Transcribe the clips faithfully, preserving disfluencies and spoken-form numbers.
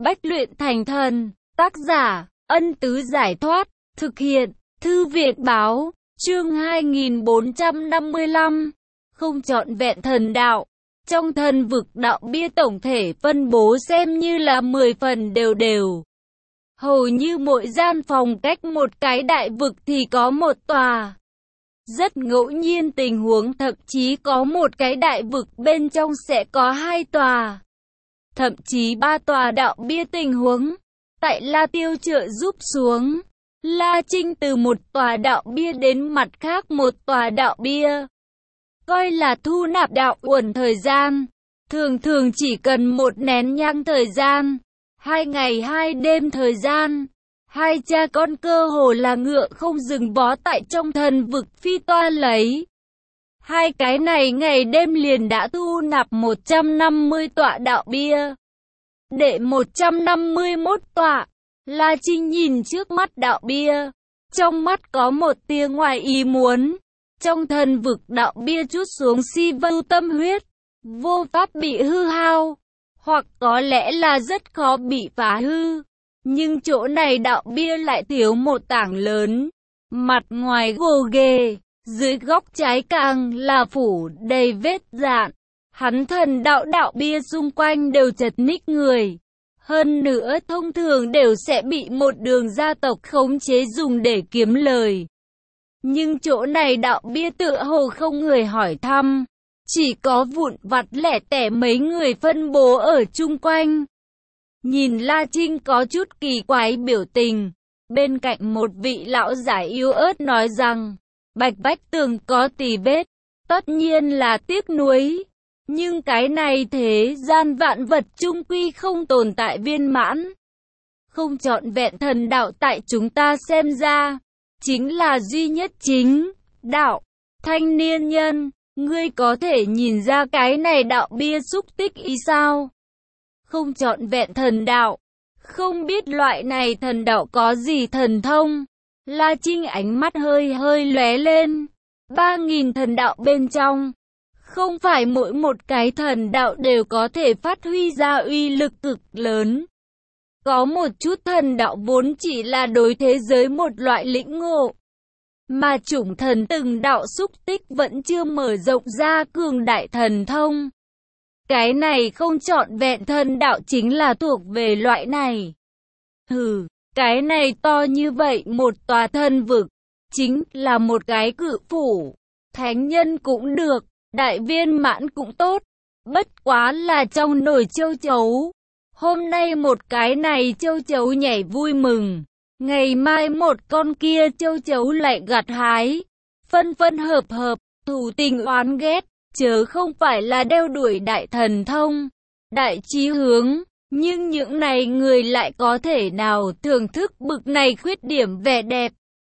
Bách luyện thành thần. Tác giả, Ân Tứ Giải Thoát. Thực hiện, Thư viện Báo. Chương hai nghìn bốn trăm năm mươi lăm. Không trọn vẹn thần đạo. Trong thần vực đạo bia tổng thể phân bố xem như là mười phần đều đều. Hầu như mỗi gian phòng cách một cái đại vực thì có một tòa. Rất ngẫu nhiên tình huống thậm chí có một cái đại vực bên trong sẽ có hai tòa. Thậm chí ba tòa đạo bia tình huống. Tại La Tiêu trợ giúp xuống, La Trinh từ một tòa đạo bia đến mặt khác một tòa đạo bia. Coi là thu nạp đạo uẩn thời gian. Thường thường chỉ cần một nén nhang thời gian. Hai ngày hai đêm thời gian. Hai cha con cơ hồ là ngựa không dừng vó tại trong thần vực phi toa lấy. Hai cái này ngày đêm liền đã thu nạp một trăm năm mươi tọa đạo bia. Đệ một trăm năm mươi mốt tọa. La Trinh nhìn trước mắt đạo bia. Trong mắt có một tia ngoài ý muốn. Trong thần vực đạo bia chút xuống si vưu tâm huyết. Vô pháp bị hư hao. Hoặc có lẽ là rất khó bị phá hư. Nhưng chỗ này đạo bia lại thiếu một tảng lớn. Mặt ngoài gồ ghề. Dưới góc trái càng là phủ đầy vết dạn. Hắn thần đạo đạo bia xung quanh đều chật ních người. Hơn nữa thông thường đều sẽ bị một đường gia tộc khống chế dùng để kiếm lời. Nhưng chỗ này đạo bia tựa hồ không người hỏi thăm. Chỉ có vụn vặt lẻ tẻ mấy người phân bố ở chung quanh. Nhìn La Trinh có chút kỳ quái biểu tình. Bên cạnh một vị lão giả yếu ớt nói rằng, Bạch Vách Tường có tì vết, tất nhiên là tiếc nuối. Nhưng cái này thế gian vạn vật chung quy không tồn tại viên mãn. Không trọn vẹn thần đạo tại chúng ta xem ra, chính là duy nhất chính, đạo. Thanh niên nhân, ngươi có thể nhìn ra cái này đạo bia xúc tích ý sao? Không trọn vẹn thần đạo, không biết loại này thần đạo có gì thần thông. La Trinh ánh mắt hơi hơi lóe lên. Ba nghìn thần đạo bên trong, không phải mỗi một cái thần đạo đều có thể phát huy ra uy lực cực lớn. Có một chút thần đạo vốn chỉ là đối thế giới một loại lĩnh ngộ. Mà chủng thần từng đạo xúc tích vẫn chưa mở rộng ra cường đại thần thông. Cái này không trọn vẹn thần đạo chính là thuộc về loại này. Hừ, cái này to như vậy một tòa thần vực, chính là một cái cự phủ. Thánh nhân cũng được, đại viên mãn cũng tốt, bất quá là trong nồi châu chấu. Hôm nay một cái này châu chấu nhảy vui mừng, ngày mai một con kia châu chấu lại gặt hái. Phân phân hợp hợp, thù tình oán ghét, chớ không phải là đeo đuổi đại thần thông, đại chí hướng. Nhưng những này người lại có thể nào thưởng thức bực này khuyết điểm vẻ đẹp.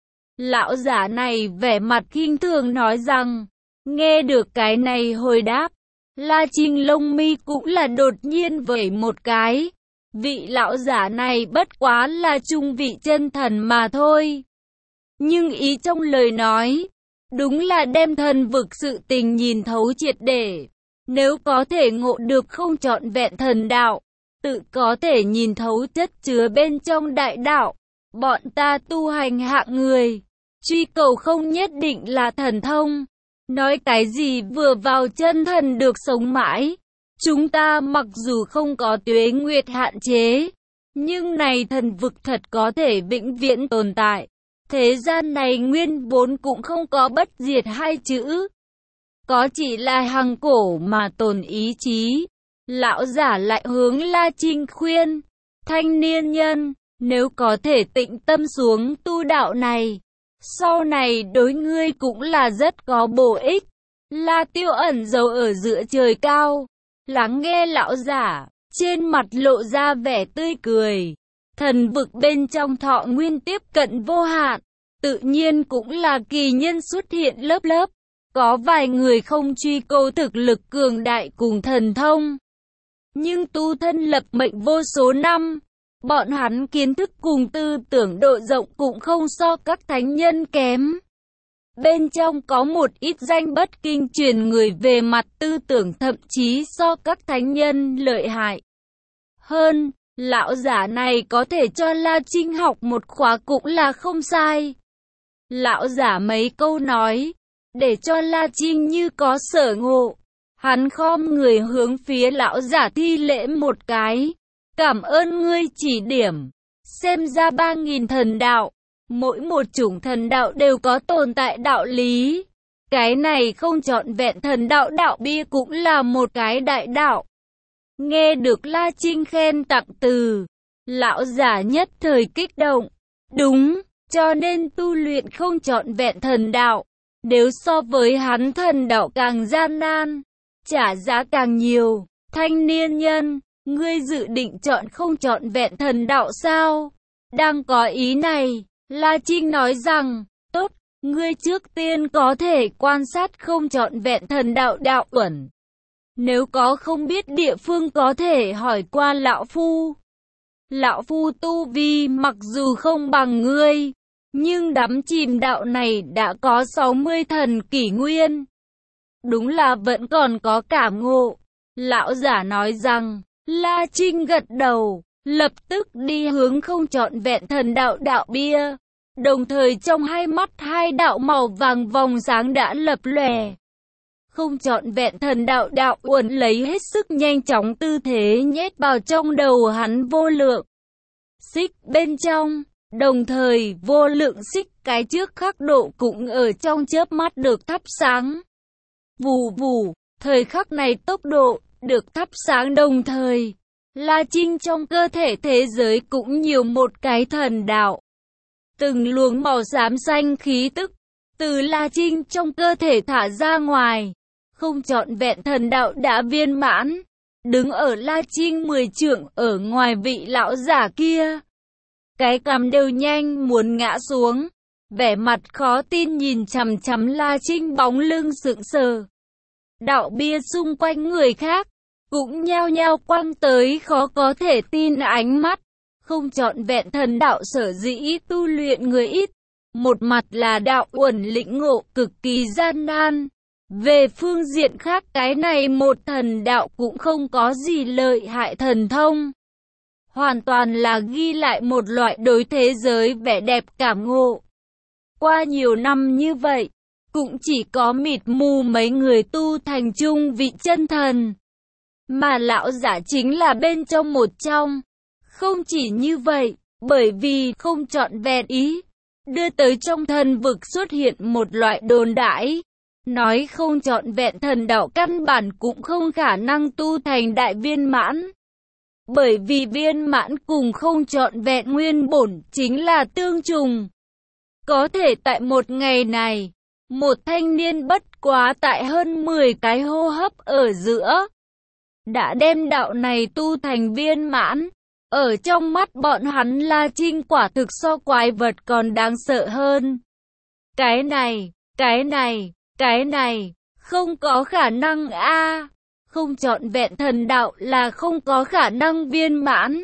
Lão giả này vẻ mặt khinh thường nói rằng, nghe được cái này hồi đáp, La Trinh lông mi cũng là đột nhiên vẩy một cái. Vị lão giả này bất quá là trung vị chân thần mà thôi. Nhưng ý trong lời nói, đúng là đem thần vực sự tình nhìn thấu triệt để. Nếu có thể ngộ được không trọn vẹn thần đạo, tự có thể nhìn thấu chất chứa bên trong đại đạo. Bọn ta tu hành hạng người, truy cầu không nhất định là thần thông. Nói cái gì vừa vào chân thần được sống mãi. Chúng ta mặc dù không có tuế nguyệt hạn chế, nhưng này thần vực thật có thể vĩnh viễn tồn tại. Thế gian này nguyên vốn cũng không có bất diệt hai chữ. Có chỉ là hằng cổ mà tồn ý chí. Lão giả lại hướng La Trinh khuyên, thanh niên nhân, nếu có thể tĩnh tâm xuống tu đạo này, sau này đối ngươi cũng là rất có bổ ích. La Tiêu ẩn giấu ở giữa trời cao, lắng nghe lão giả, trên mặt lộ ra vẻ tươi cười. Thần vực bên trong thọ nguyên tiếp cận vô hạn, tự nhiên cũng là kỳ nhân xuất hiện lớp lớp. Có vài người không truy cầu thực lực cường đại cùng thần thông, nhưng tu thân lập mệnh vô số năm. Bọn hắn kiến thức cùng tư tưởng độ rộng cũng không so các thánh nhân kém. Bên trong có một ít danh bất kinh truyền người về mặt tư tưởng thậm chí so các thánh nhân lợi hại hơn. Lão giả này có thể cho La Trinh học một khóa cũng là không sai. Lão giả mấy câu nói, để cho La Trinh như có sở ngộ. Hắn khom người hướng phía lão giả thi lễ một cái. Cảm ơn ngươi chỉ điểm. Xem ra ba nghìn thần đạo, mỗi một chủng thần đạo đều có tồn tại đạo lý. Cái này không trọn vẹn thần đạo đạo bia cũng là một cái đại đạo. Nghe được La Trinh khen tặng từ, lão giả nhất thời kích động. Đúng, cho nên tu luyện không trọn vẹn thần đạo, nếu so với hắn thần đạo càng gian nan, trả giá càng nhiều. Thanh niên nhân, ngươi dự định chọn không trọn vẹn thần đạo sao? Đang có ý này, La Trinh nói rằng, tốt, ngươi trước tiên có thể quan sát không trọn vẹn thần đạo đạo uẩn. Nếu có không biết địa phương có thể hỏi qua lão phu. Lão phu tu vi mặc dù không bằng ngươi, nhưng đắm chìm đạo này đã có sáu mươi thần kỷ nguyên. Đúng là vẫn còn có cảm ngộ. Lão giả nói rằng, La Trinh gật đầu, lập tức đi hướng không trọn vẹn thần đạo đạo bia. Đồng thời trong hai mắt hai đạo màu vàng vòng sáng đã lập lòe. Không trọn vẹn thần đạo đạo uẩn lấy hết sức nhanh chóng tư thế nhét vào trong đầu hắn vô lượng xích bên trong. Đồng thời vô lượng xích cái trước khắc độ cũng ở trong chớp mắt được thắp sáng. Vù vù, thời khắc này tốc độ được thắp sáng đồng thời. La Trinh trong cơ thể thế giới cũng nhiều một cái thần đạo. Từng luồng màu xám xanh khí tức từ La Trinh trong cơ thể thả ra ngoài. Không trọn vẹn thần đạo đã viên mãn, đứng ở La Trinh mười trượng ở ngoài vị lão giả kia. Cái cằm đều nhanh muốn ngã xuống, vẻ mặt khó tin nhìn chằm chằm La Trinh bóng lưng sững sờ. Đạo bia xung quanh người khác cũng nhao nhao quăng tới khó có thể tin ánh mắt. Không trọn vẹn thần đạo sở dĩ tu luyện người ít, một mặt là đạo uẩn lĩnh ngộ cực kỳ gian nan. Về phương diện khác cái này một thần đạo cũng không có gì lợi hại thần thông. Hoàn toàn là ghi lại một loại đối thế giới vẻ đẹp cảm ngộ. Qua nhiều năm như vậy, cũng chỉ có mịt mù mấy người tu thành chung vị chân thần. Mà lão giả chính là bên trong một trong. Không chỉ như vậy, bởi vì không trọn vẹn ý, đưa tới trong thần vực xuất hiện một loại đồn đãi. Nói không trọn vẹn thần đạo căn bản cũng không khả năng tu thành đại viên mãn. Bởi vì viên mãn cùng không trọn vẹn nguyên bổn chính là tương trùng. Có thể tại một ngày này, một thanh niên bất quá tại hơn mười cái hô hấp ở giữa, đã đem đạo này tu thành viên mãn. Ở trong mắt bọn hắn La Trinh quả thực so quái vật còn đáng sợ hơn. Cái này, cái này, cái này, không có khả năng a. Không trọn vẹn thần đạo là không có khả năng viên mãn.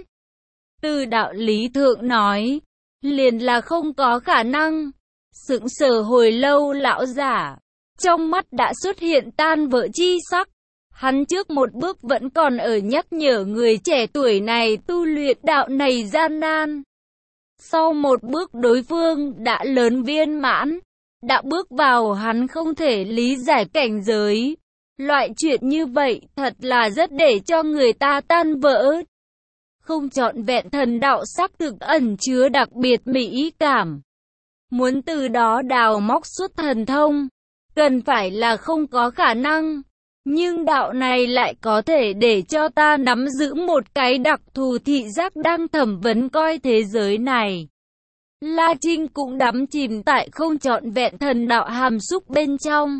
Từ đạo lý thượng nói, liền là không có khả năng. Sững sờ hồi lâu lão giả, trong mắt đã xuất hiện tan vỡ chi sắc. Hắn trước một bước vẫn còn ở nhắc nhở người trẻ tuổi này tu luyện đạo này gian nan. Sau một bước đối phương đã lớn viên mãn, đã bước vào hắn không thể lý giải cảnh giới. Loại chuyện như vậy thật là rất để cho người ta tan vỡ. Không trọn vẹn thần đạo xác thực ẩn chứa đặc biệt mỹ cảm. Muốn từ đó đào móc xuất thần thông, cần phải là không có khả năng. Nhưng đạo này lại có thể để cho ta nắm giữ một cái đặc thù thị giác đang thẩm vấn coi thế giới này. La Trinh cũng đắm chìm tại không trọn vẹn thần đạo hàm xúc bên trong.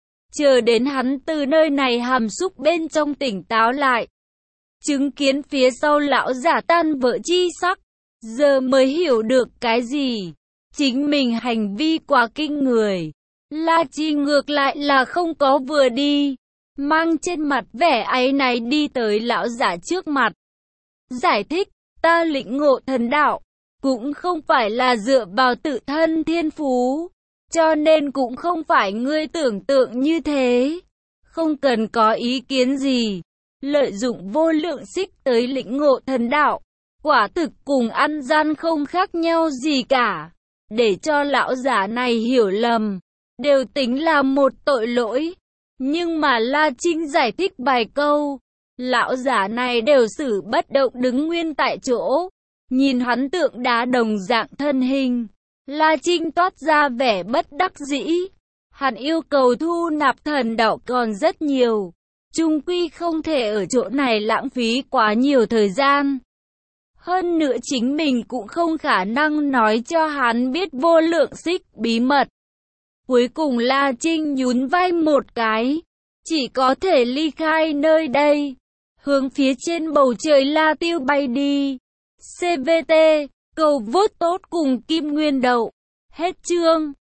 Chờ đến hắn từ nơi này hàm xúc bên trong tỉnh táo lại, chứng kiến phía sau lão giả tan vỡ chi sắc, giờ mới hiểu được cái gì. Chính mình hành vi quá kinh người. La Trinh ngược lại là không có vừa đi, mang trên mặt vẻ áy náy đi tới lão giả trước mặt. Giải thích, ta lĩnh ngộ thần đạo, cũng không phải là dựa vào tự thân thiên phú, cho nên cũng không phải ngươi tưởng tượng như thế. Không cần có ý kiến gì, lợi dụng vô lượng xích tới lĩnh ngộ thần đạo, Quả thực cùng ăn gian không khác nhau gì cả. Để cho lão giả này hiểu lầm, đều tính là một tội lỗi. Nhưng mà La Trinh giải thích vài câu, lão giả này đều xử bất động đứng nguyên tại chỗ. Nhìn hắn tượng đá đồng dạng thân hình, La Trinh toát ra vẻ bất đắc dĩ. Hắn yêu cầu thu nạp thần đạo còn rất nhiều, chung quy không thể ở chỗ này lãng phí quá nhiều thời gian. Hơn nữa chính mình cũng không khả năng nói cho hắn biết vô lượng xích bí mật. Cuối cùng La Trinh nhún vai một cái, chỉ có thể ly khai nơi đây, hướng phía trên bầu trời La Tiêu bay đi. xê vê tê, cầu vote tốt cùng Kim Nguyên Đậu. Hết chương.